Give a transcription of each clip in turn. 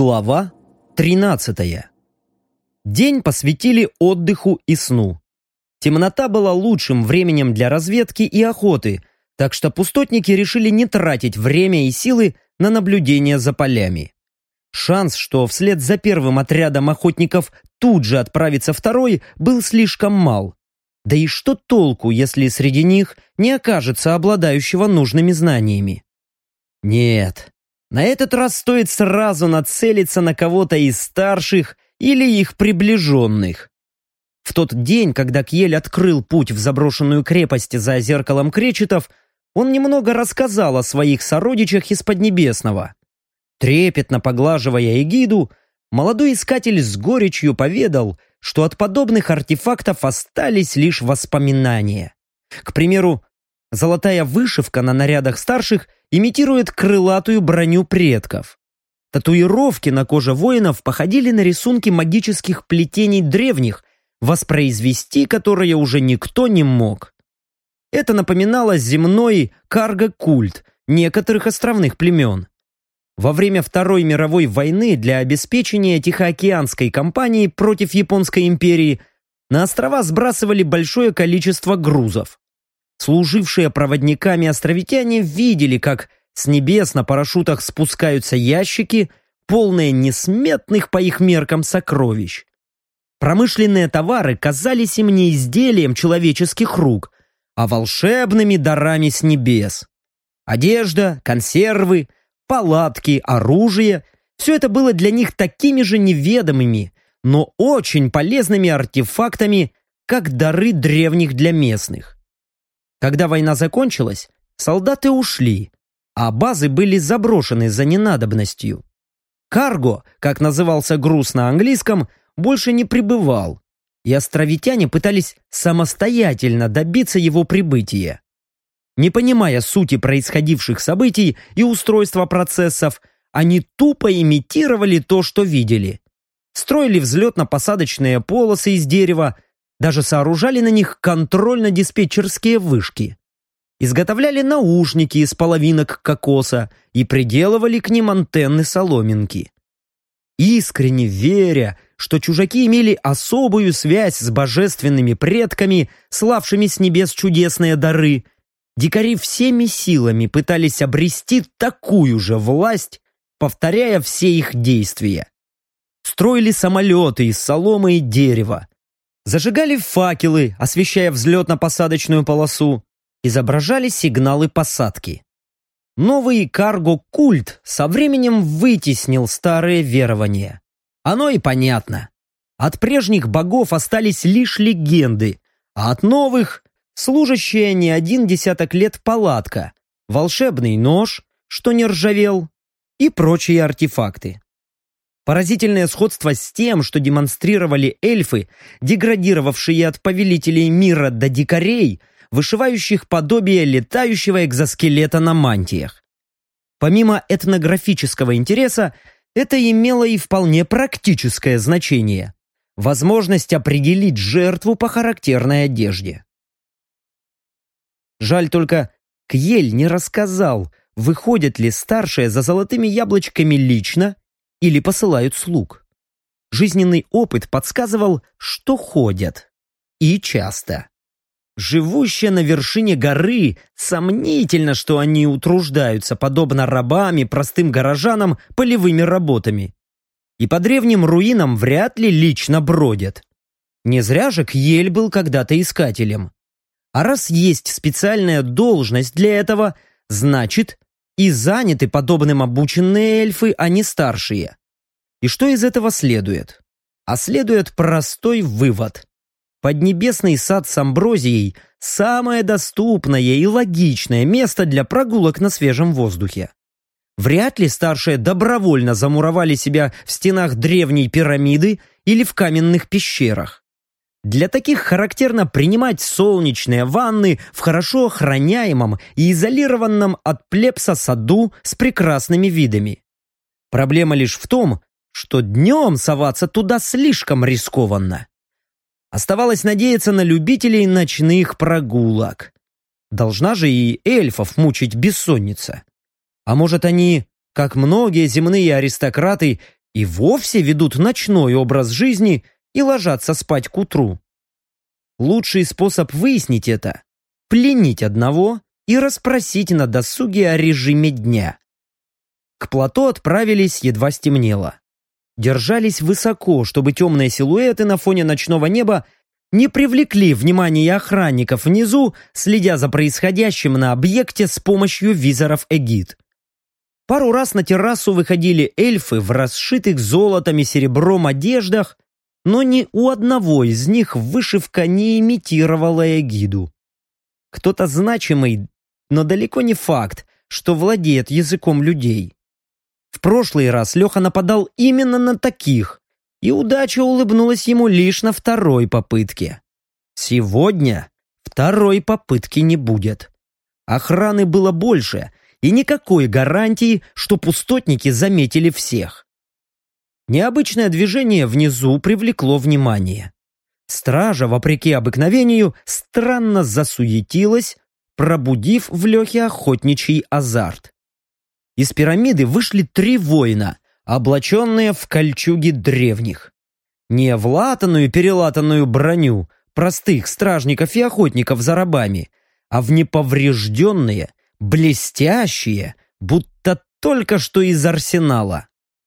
Глава 13. День посвятили отдыху и сну. Темнота была лучшим временем для разведки и охоты, так что пустотники решили не тратить время и силы на наблюдение за полями. Шанс, что вслед за первым отрядом охотников тут же отправится второй, был слишком мал. Да и что толку, если среди них не окажется обладающего нужными знаниями? Нет, на этот раз стоит сразу нацелиться на кого-то из старших или их приближенных. В тот день, когда Кьель открыл путь в заброшенную крепость за зеркалом кречетов, он немного рассказал о своих сородичах из Поднебесного. Трепетно поглаживая эгиду, молодой искатель с горечью поведал, что от подобных артефактов остались лишь воспоминания. К примеру, золотая вышивка на нарядах старших имитирует крылатую броню предков. Татуировки на коже воинов походили на рисунки магических плетений древних, воспроизвести которые уже никто не мог. Это напоминало земной карго-культ некоторых островных племен. Во время Второй мировой войны для обеспечения Тихоокеанской кампании против Японской империи на острова сбрасывали большое количество грузов. Служившие проводниками островитяне видели, как с небес на парашютах спускаются ящики, полные несметных по их меркам сокровищ. Промышленные товары казались им не изделием человеческих рук, а волшебными дарами с небес. Одежда, консервы, палатки, оружие – все это было для них такими же неведомыми, но очень полезными артефактами, как дары древних для местных. Когда война закончилась, солдаты ушли, а базы были заброшены за ненадобностью. Карго, как назывался груз на английском, больше не прибывал, и островитяне пытались самостоятельно добиться его прибытия. Не понимая сути происходивших событий и устройства процессов, они тупо имитировали то, что видели. Строили взлетно-посадочные полосы из дерева, даже сооружали на них контрольно-диспетчерские вышки. Изготовляли наушники из половинок кокоса и приделывали к ним антенны-соломинки. Искренне веря, что чужаки имели особую связь с божественными предками, славшими с небес чудесные дары, дикари всеми силами пытались обрести такую же власть, повторяя все их действия. Строили самолеты из соломы и дерева, зажигали факелы, освещая взлетно-посадочную полосу, изображали сигналы посадки. Новый карго-культ со временем вытеснил старые верования. Оно и понятно. От прежних богов остались лишь легенды, а от новых – служащая не один десяток лет палатка, волшебный нож, что не ржавел, и прочие артефакты. Поразительное сходство с тем, что демонстрировали эльфы, деградировавшие от повелителей мира до дикарей, вышивающих подобие летающего экзоскелета на мантиях. Помимо этнографического интереса, это имело и вполне практическое значение – возможность определить жертву по характерной одежде. Жаль только, Кьель не рассказал, выходят ли старшие за золотыми яблочками лично или посылают слуг. Жизненный опыт подсказывал, что ходят. И часто. Живущие на вершине горы, сомнительно, что они утруждаются, подобно рабам и простым горожанам, полевыми работами. И по древним руинам вряд ли лично бродят. Не зря же Кьель был когда-то искателем. А раз есть специальная должность для этого, значит, и заняты подобным обученные эльфы, а не старшие. И что из этого следует? А следует простой вывод. Поднебесный сад с амброзией – самое доступное и логичное место для прогулок на свежем воздухе. Вряд ли старшие добровольно замуровали себя в стенах древней пирамиды или в каменных пещерах. Для таких характерно принимать солнечные ванны в хорошо охраняемом и изолированном от плебса саду с прекрасными видами. Проблема лишь в том, что днем соваться туда слишком рискованно. Оставалось надеяться на любителей ночных прогулок. Должна же и эльфов мучить бессонница. А может, они, как многие земные аристократы, и вовсе ведут ночной образ жизни и ложатся спать к утру. Лучший способ выяснить это – пленить одного и расспросить на досуге о режиме дня. К плато отправились, едва стемнело. Держались высоко, чтобы темные силуэты на фоне ночного неба не привлекли внимание охранников внизу, следя за происходящим на объекте с помощью визоров эгид. Пару раз на террасу выходили эльфы в расшитых золотом и серебром одеждах, но ни у одного из них вышивка не имитировала эгиду. Кто-то значимый, но далеко не факт, что владеет языком людей. В прошлый раз Леха нападал именно на таких, и удача улыбнулась ему лишь на второй попытке. Сегодня второй попытки не будет. Охраны было больше, и никакой гарантии, что пустотники заметили всех. Необычное движение внизу привлекло внимание. Стража, вопреки обыкновению, странно засуетилась, пробудив в Лехе охотничий азарт. Из пирамиды вышли 3 воина, облаченные в кольчуги древних. Не в латаную-перелатанную броню простых стражников и охотников за рабами, а в неповрежденные, блестящие, будто только что из арсенала.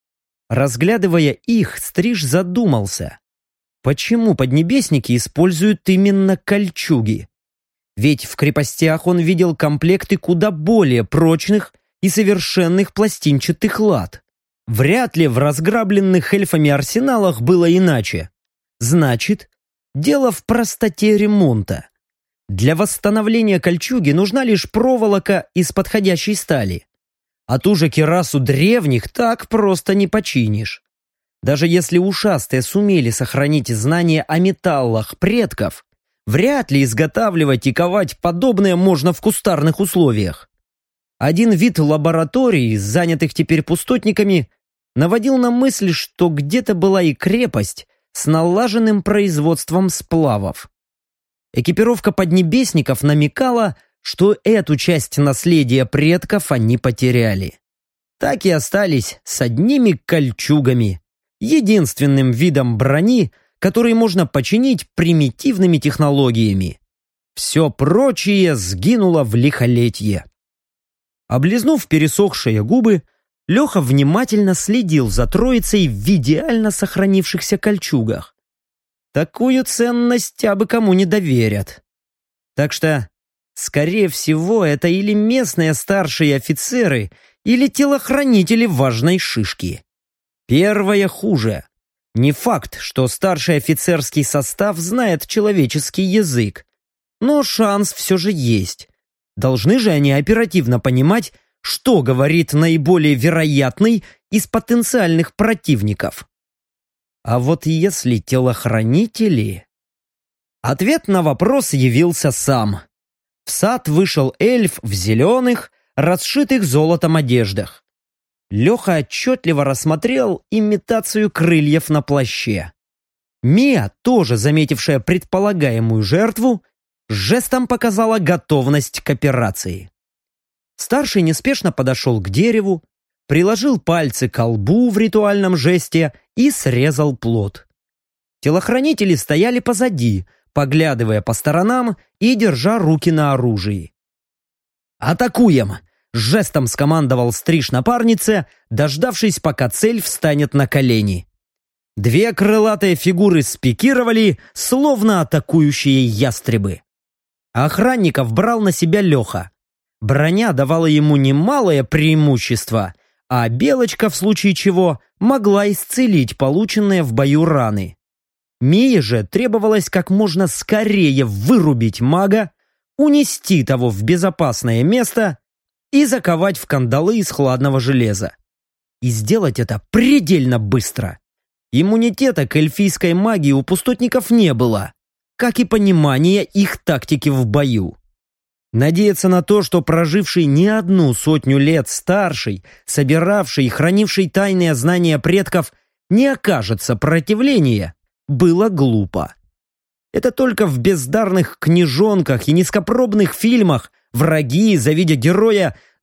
Разглядывая их, Стриж задумался, почему поднебесники используют именно кольчуги? Ведь в крепостях он видел комплекты куда более прочных и совершенных пластинчатых лат. Вряд ли в разграбленных эльфами арсеналах было иначе. Значит, дело в простоте ремонта. Для восстановления кольчуги нужна лишь проволока из подходящей стали. А ту же кирасу древних так просто не починишь. Даже если ушастые сумели сохранить знания о металлах предков, вряд ли изготавливать и ковать подобное можно в кустарных условиях. Один вид лабораторий, занятых теперь пустотниками, наводил на мысль, что где-то была и крепость с налаженным производством сплавов. Экипировка поднебесников намекала, что эту часть наследия предков они потеряли. Так и остались с одними кольчугами, единственным видом брони, который можно починить примитивными технологиями. Все прочее сгинуло в лихолетье. Облизнув пересохшие губы, Леха внимательно следил за троицей в идеально сохранившихся кольчугах. Такую ценность абы кому не доверят. Так что, скорее всего, это или местные старшие офицеры, или телохранители важной шишки. Первое хуже. Не факт, что старший офицерский состав знает человеческий язык. Но шанс все же есть. Должны же они оперативно понимать, что говорит наиболее вероятный из потенциальных противников. А вот если телохранители... Ответ на вопрос явился сам. В сад вышел эльф в зеленых, расшитых золотом одеждах. Леха отчетливо рассмотрел имитацию крыльев на плаще. Мия, тоже заметившая предполагаемую жертву, жестом показала готовность к операции. Старший неспешно подошел к дереву, приложил пальцы к лбу в ритуальном жесте и срезал плод. Телохранители стояли позади, поглядывая по сторонам и держа руки на оружии. «Атакуем!» — жестом скомандовал Стриж напарнице, дождавшись, пока цель встанет на колени. 2 крылатые фигуры спикировали, словно атакующие ястребы. Охранников брал на себя Леха. Броня давала ему немалое преимущество, а белочка, в случае чего, могла исцелить полученные в бою раны. Мие же требовалось как можно скорее вырубить мага, унести того в безопасное место и заковать в кандалы из хладного железа. И сделать это предельно быстро. Иммунитета к эльфийской магии у пустотников не было, как и понимания их тактики в бою. Надеяться на то, что проживший не 100 лет старший, собиравший и хранивший тайные знания предков, не окажет сопротивления, было глупо. Это только в бездарных книжонках и низкопробных фильмах враги, завидя героя,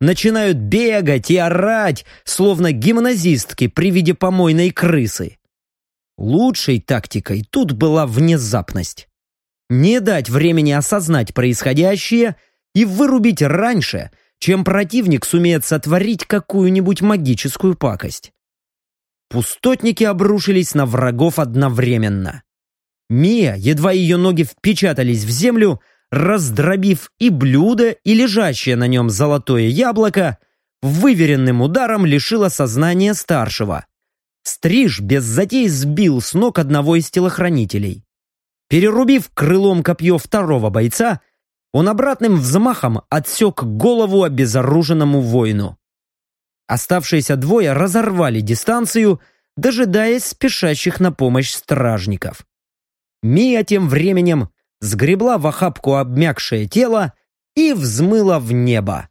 начинают бегать и орать, словно гимназистки при виде помойной крысы. Лучшей тактикой тут была внезапность. Не дать времени осознать происходящее и вырубить раньше, чем противник сумеет сотворить какую-нибудь магическую пакость. Пустотники обрушились на врагов одновременно. Мия, едва ее ноги впечатались в землю, раздробив и блюдо, и лежащее на нем золотое яблоко, выверенным ударом лишила сознания старшего. Стриж без затей сбил с ног одного из телохранителей. Перерубив крылом копье второго бойца, он обратным взмахом отсек голову обезоруженному воину. Оставшиеся двое разорвали дистанцию, дожидаясь спешащих на помощь стражников. Мия тем временем сгребла в охапку обмякшее тело и взмыла в небо.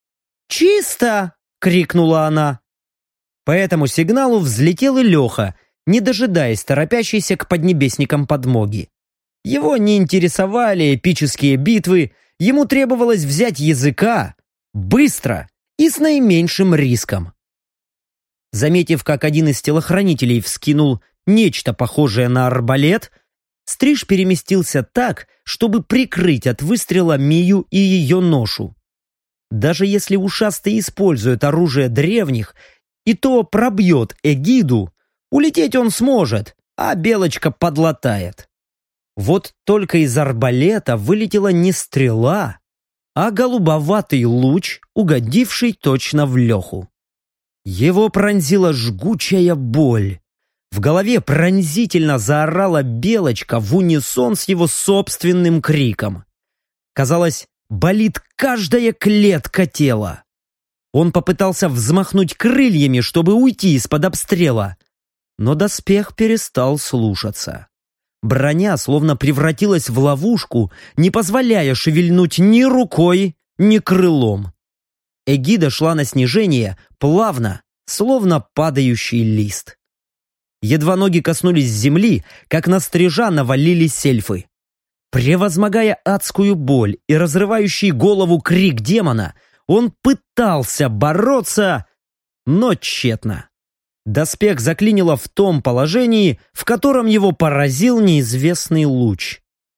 «Чисто!» — крикнула она. По этому сигналу взлетел и Леха, не дожидаясь торопящейся к поднебесникам подмоги. Его не интересовали эпические битвы, ему требовалось взять языка быстро и с наименьшим риском. Заметив, как один из телохранителей вскинул нечто похожее на арбалет, Стриж переместился так, чтобы прикрыть от выстрела Мию и ее ношу. Даже если ушастый использует оружие древних, и то пробьет эгиду, улететь он сможет, а белочка подлатает. Вот только из арбалета вылетела не стрела, а голубоватый луч, угодивший точно в Леху. Его пронзила жгучая боль. В голове пронзительно заорала белочка в унисон с его собственным криком. Казалось, болит каждая клетка тела. Он попытался взмахнуть крыльями, чтобы уйти из-под обстрела, но доспех перестал слушаться. Броня словно превратилась в ловушку, не позволяя шевельнуть ни рукой, ни крылом. Эгида шла на снижение плавно, словно падающий лист. Едва ноги коснулись земли, как на Стрижа навалились эльфы. Превозмогая адскую боль и разрывающий голову крик демона, он пытался бороться, но тщетно. Доспех заклинило в том положении, в котором его поразил неизвестный луч.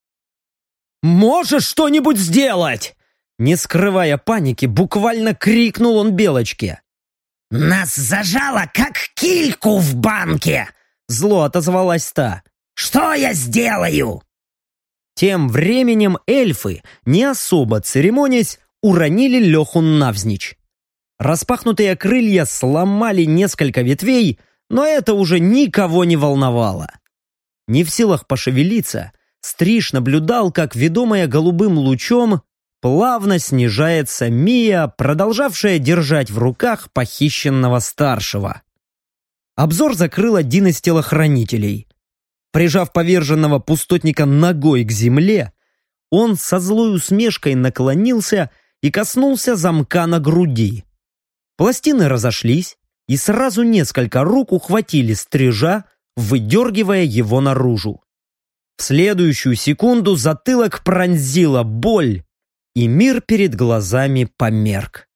«Можешь что-нибудь сделать?» Не скрывая паники, буквально крикнул он белочке. «Нас зажало, как кильку в банке!» Зло отозвалась та. «Что я сделаю?» Тем временем эльфы, не особо церемонясь, уронили Леху навзничь. Распахнутые крылья сломали несколько ветвей, но это уже никого не волновало. Не в силах пошевелиться, Стриж наблюдал, как, ведомая голубым лучом, плавно снижается Мия, продолжавшая держать в руках похищенного старшего. Обзор закрыл один из телохранителей. Прижав поверженного пустотника ногой к земле, он со злой усмешкой наклонился и коснулся замка на груди. Пластины разошлись, и сразу несколько рук ухватили Стрижа, выдергивая его наружу. В следующую секунду затылок пронзила боль, и мир перед глазами померк.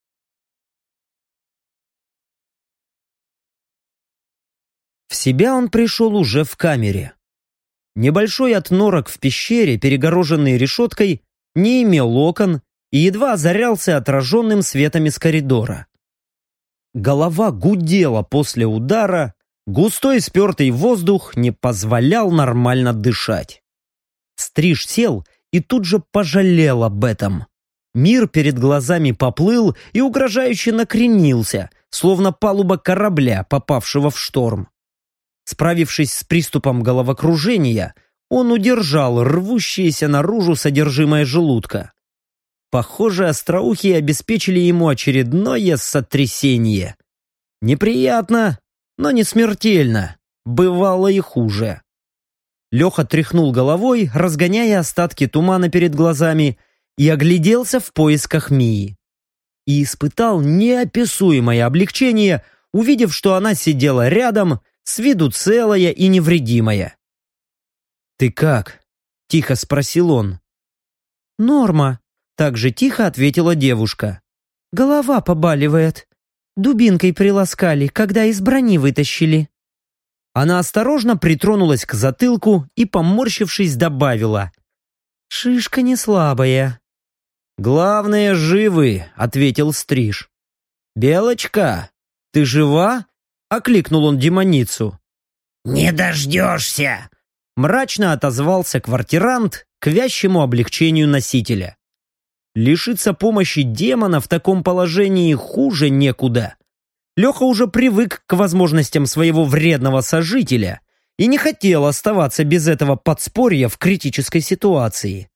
В себя он пришел уже в камере. Небольшой отнорок в пещере, перегороженный решеткой, не имел окон и едва озарялся отраженным светом из коридора. Голова гудела после удара, густой спертый воздух не позволял нормально дышать. Стриж сел и тут же пожалел об этом. Мир перед глазами поплыл и угрожающе накренился, словно палуба корабля, попавшего в шторм. Справившись с приступом головокружения, он удержал рвущееся наружу содержимое желудка. Похоже, остроухие обеспечили ему очередное сотрясение. Неприятно, но не смертельно. Бывало и хуже. Леха тряхнул головой, разгоняя остатки тумана перед глазами, и огляделся в поисках Мии. И испытал неописуемое облегчение, увидев, что она сидела рядом, с виду целая и невредимая. «Ты как?» – тихо спросил он. «Норма», – так же тихо ответила девушка. Голова побаливает. Дубинкой приласкали, когда из брони вытащили». Она осторожно притронулась к затылку и, поморщившись, добавила: «Шишка не слабая». «Главное, живы», — ответил Стриж. «Белочка, ты жива?» — окликнул он демоницу. «Не дождешься!» — мрачно отозвался квартирант к вящему облегчению носителя. Лишиться помощи демона в таком положении хуже некуда. Леха уже привык к возможностям своего вредного сожителя и не хотел оставаться без этого подспорья в критической ситуации.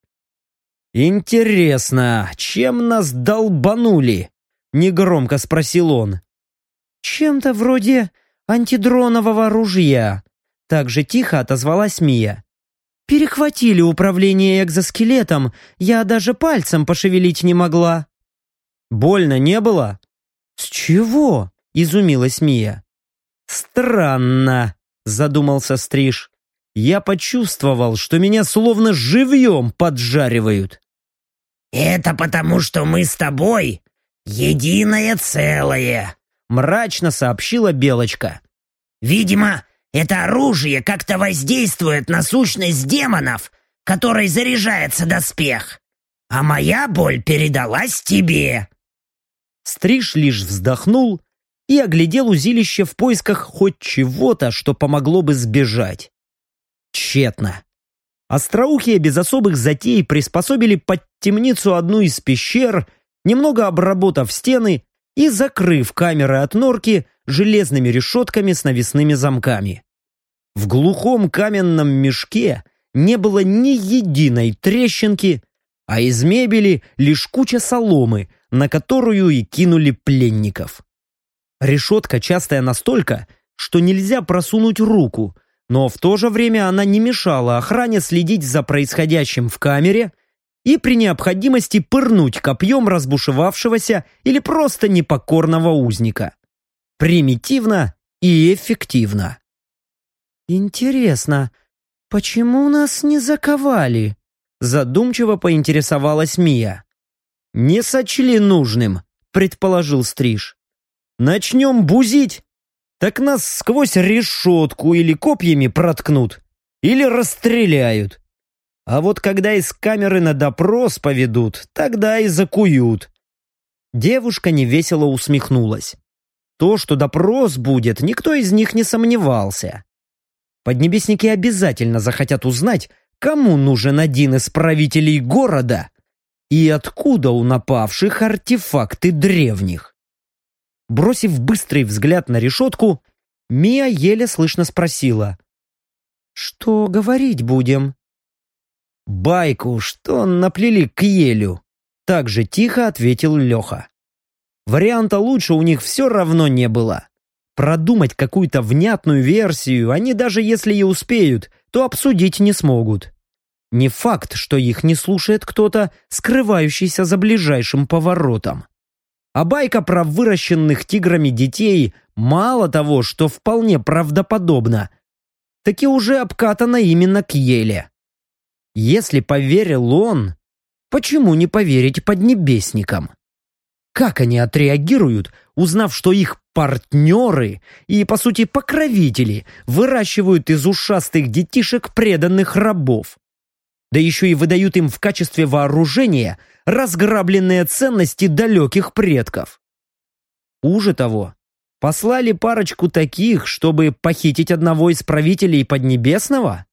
«Интересно, чем нас долбанули?» — негромко спросил он. «Чем-то вроде антидронового ружья», — так же тихо отозвалась Мия. «Перехватили управление экзоскелетом, я даже пальцем пошевелить не могла». «Больно не было?» «С чего?» — изумилась Мия. «Странно», — задумался Стриж. «Я почувствовал, что меня словно живьем поджаривают». «Это потому, что мы с тобой единое целое», — мрачно сообщила Белочка. «Видимо, это оружие как-то воздействует на сущность демонов, которой заряжается доспех. А моя боль передалась тебе». Стриж лишь вздохнул и оглядел узилище в поисках хоть чего-то, что помогло бы сбежать. Тщетно. Остроухие без особых затей приспособили под темницу одну из пещер, немного обработав стены и закрыв камеры от норки железными решетками с навесными замками. В глухом каменном мешке не было ни единой трещинки, а из мебели лишь куча соломы, на которую и кинули пленников. Решетка частая настолько, что нельзя просунуть руку, но в то же время она не мешала охране следить за происходящим в камере и при необходимости пырнуть копьем разбушевавшегося или просто непокорного узника. Примитивно и эффективно. «Интересно, почему нас не заковали?» Задумчиво поинтересовалась Мия. «Не сочли нужным», — предположил Стриж. «Начнем бузить, так нас сквозь решетку или копьями проткнут, или расстреляют. А вот когда из камеры на допрос поведут, тогда и закуют». Девушка невесело усмехнулась. То, что допрос будет, никто из них не сомневался. Поднебесники обязательно захотят узнать, кому нужен один из правителей города и откуда у напавших артефакты древних. Бросив быстрый взгляд на решетку, Мия еле слышно спросила: «Что говорить будем?» «Байку, что наплели к елю», — так же тихо ответил Леха. Варианта лучше у них все равно не было. Продумать какую-то внятную версию они даже если и успеют, то обсудить не смогут. Не факт, что их не слушает кто-то, скрывающийся за ближайшим поворотом. А байка про выращенных тиграми детей мало того, что вполне правдоподобна, таки уже обкатана именно к еле. Если поверил он, почему не поверить поднебесникам? Как они отреагируют, узнав, что их партнеры и, по сути, покровители выращивают из ушастых детишек преданных рабов? Да еще и выдают им в качестве вооружения разграбленные ценности далеких предков. Хуже того, послали парочку таких, чтобы похитить одного из правителей Поднебесного?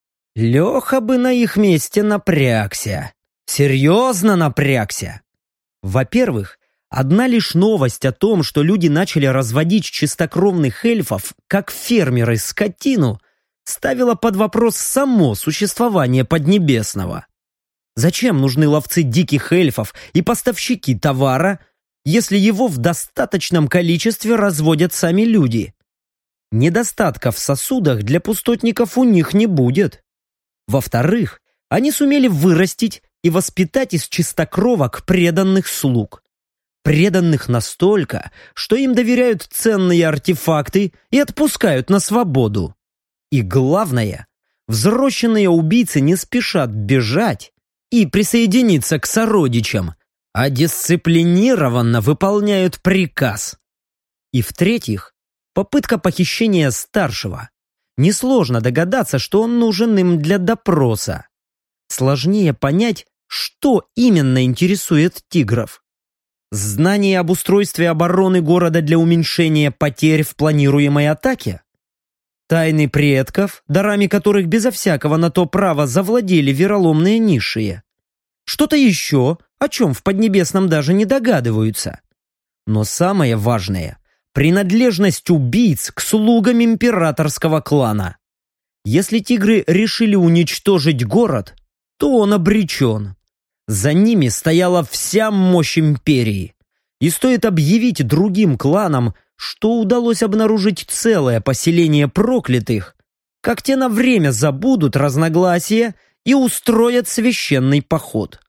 Леха бы на их месте напрягся. Серьезно напрягся. Во-первых, одна лишь новость о том, что люди начали разводить чистокровных эльфов, как фермеры скотину, ставила под вопрос само существование Поднебесного. Зачем нужны ловцы диких эльфов и поставщики товара, если его в достаточном количестве разводят сами люди? Недостатка в сосудах для пустотников у них не будет. Во-вторых, они сумели вырастить и воспитать из чистокровок преданных слуг. Преданных настолько, что им доверяют ценные артефакты и отпускают на свободу. И главное, взросленные убийцы не спешат бежать и присоединиться к сородичам, а дисциплинированно выполняют приказ. И в-третьих, попытка похищения старшего. Несложно догадаться, что он нужен им для допроса. Сложнее понять, что именно интересует тигров. Знание об устройстве обороны города для уменьшения потерь в планируемой атаке? Тайны предков, дарами которых безо всякого на то права завладели вероломные низшие? Что-то еще, о чем в Поднебесном даже не догадываются? Но самое важное – принадлежность убийц к слугам императорского клана. Если тигры решили уничтожить город, то он обречен. За ними стояла вся мощь империи. И стоит объявить другим кланам, что удалось обнаружить целое поселение проклятых, как те на время забудут разногласия и устроят священный поход.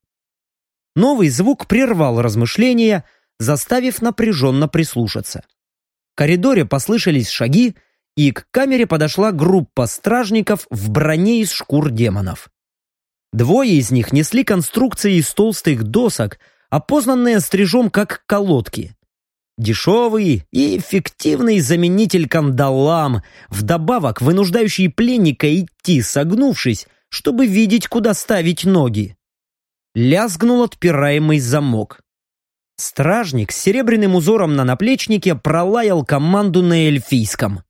Новый звук прервал размышления, заставив напряженно прислушаться. В коридоре послышались шаги, и к камере подошла группа стражников в броне из шкур демонов. Двое из них несли конструкции из толстых досок, опознанные стрижом как колодки. Дешевый и эффективный заменитель кандалам, вдобавок вынуждающий пленника идти согнувшись, чтобы видеть, куда ставить ноги. Лязгнул отпираемый замок. Стражник с серебряным узором на наплечнике пролаял команду на эльфийском.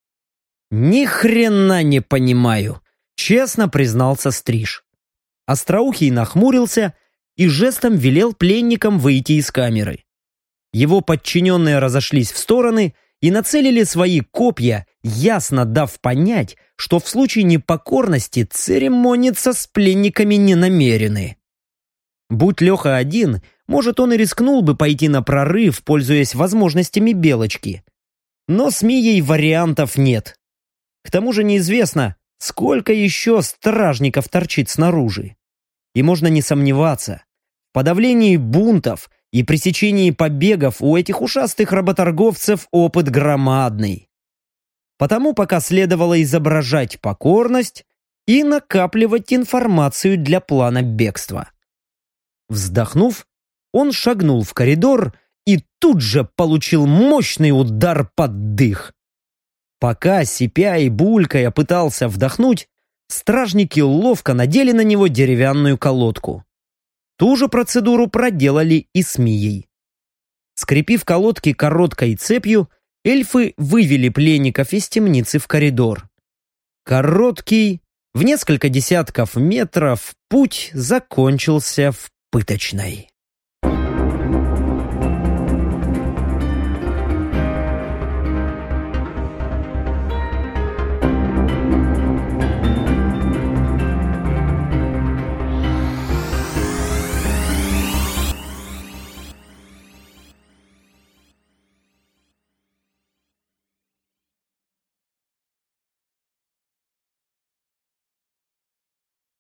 «Ни хрена не понимаю», — честно признался Стриж. Остроухий нахмурился и жестом велел пленникам выйти из камеры. Его подчиненные разошлись в стороны и нацелили свои копья, ясно дав понять, что в случае непокорности церемониться с пленниками не намерены. Будь Леха один, может, он и рискнул бы пойти на прорыв, пользуясь возможностями Белочки. Но с Мией вариантов нет. К тому же неизвестно, сколько еще стражников торчит снаружи. И можно не сомневаться, в подавлении бунтов и пресечении побегов у этих ушастых работорговцев опыт громадный. Потому пока следовало изображать покорность и накапливать информацию для плана бегства. Вздохнув, он шагнул в коридор и тут же получил мощный удар под дых. Пока, сипя и булькая, пытался вдохнуть, стражники ловко надели на него деревянную колодку. Ту же процедуру проделали и с Мией. Скрепив колодки короткой цепью, эльфы вывели пленников из темницы в коридор. Короткий, в несколько десятков метров, путь закончился в пыточной.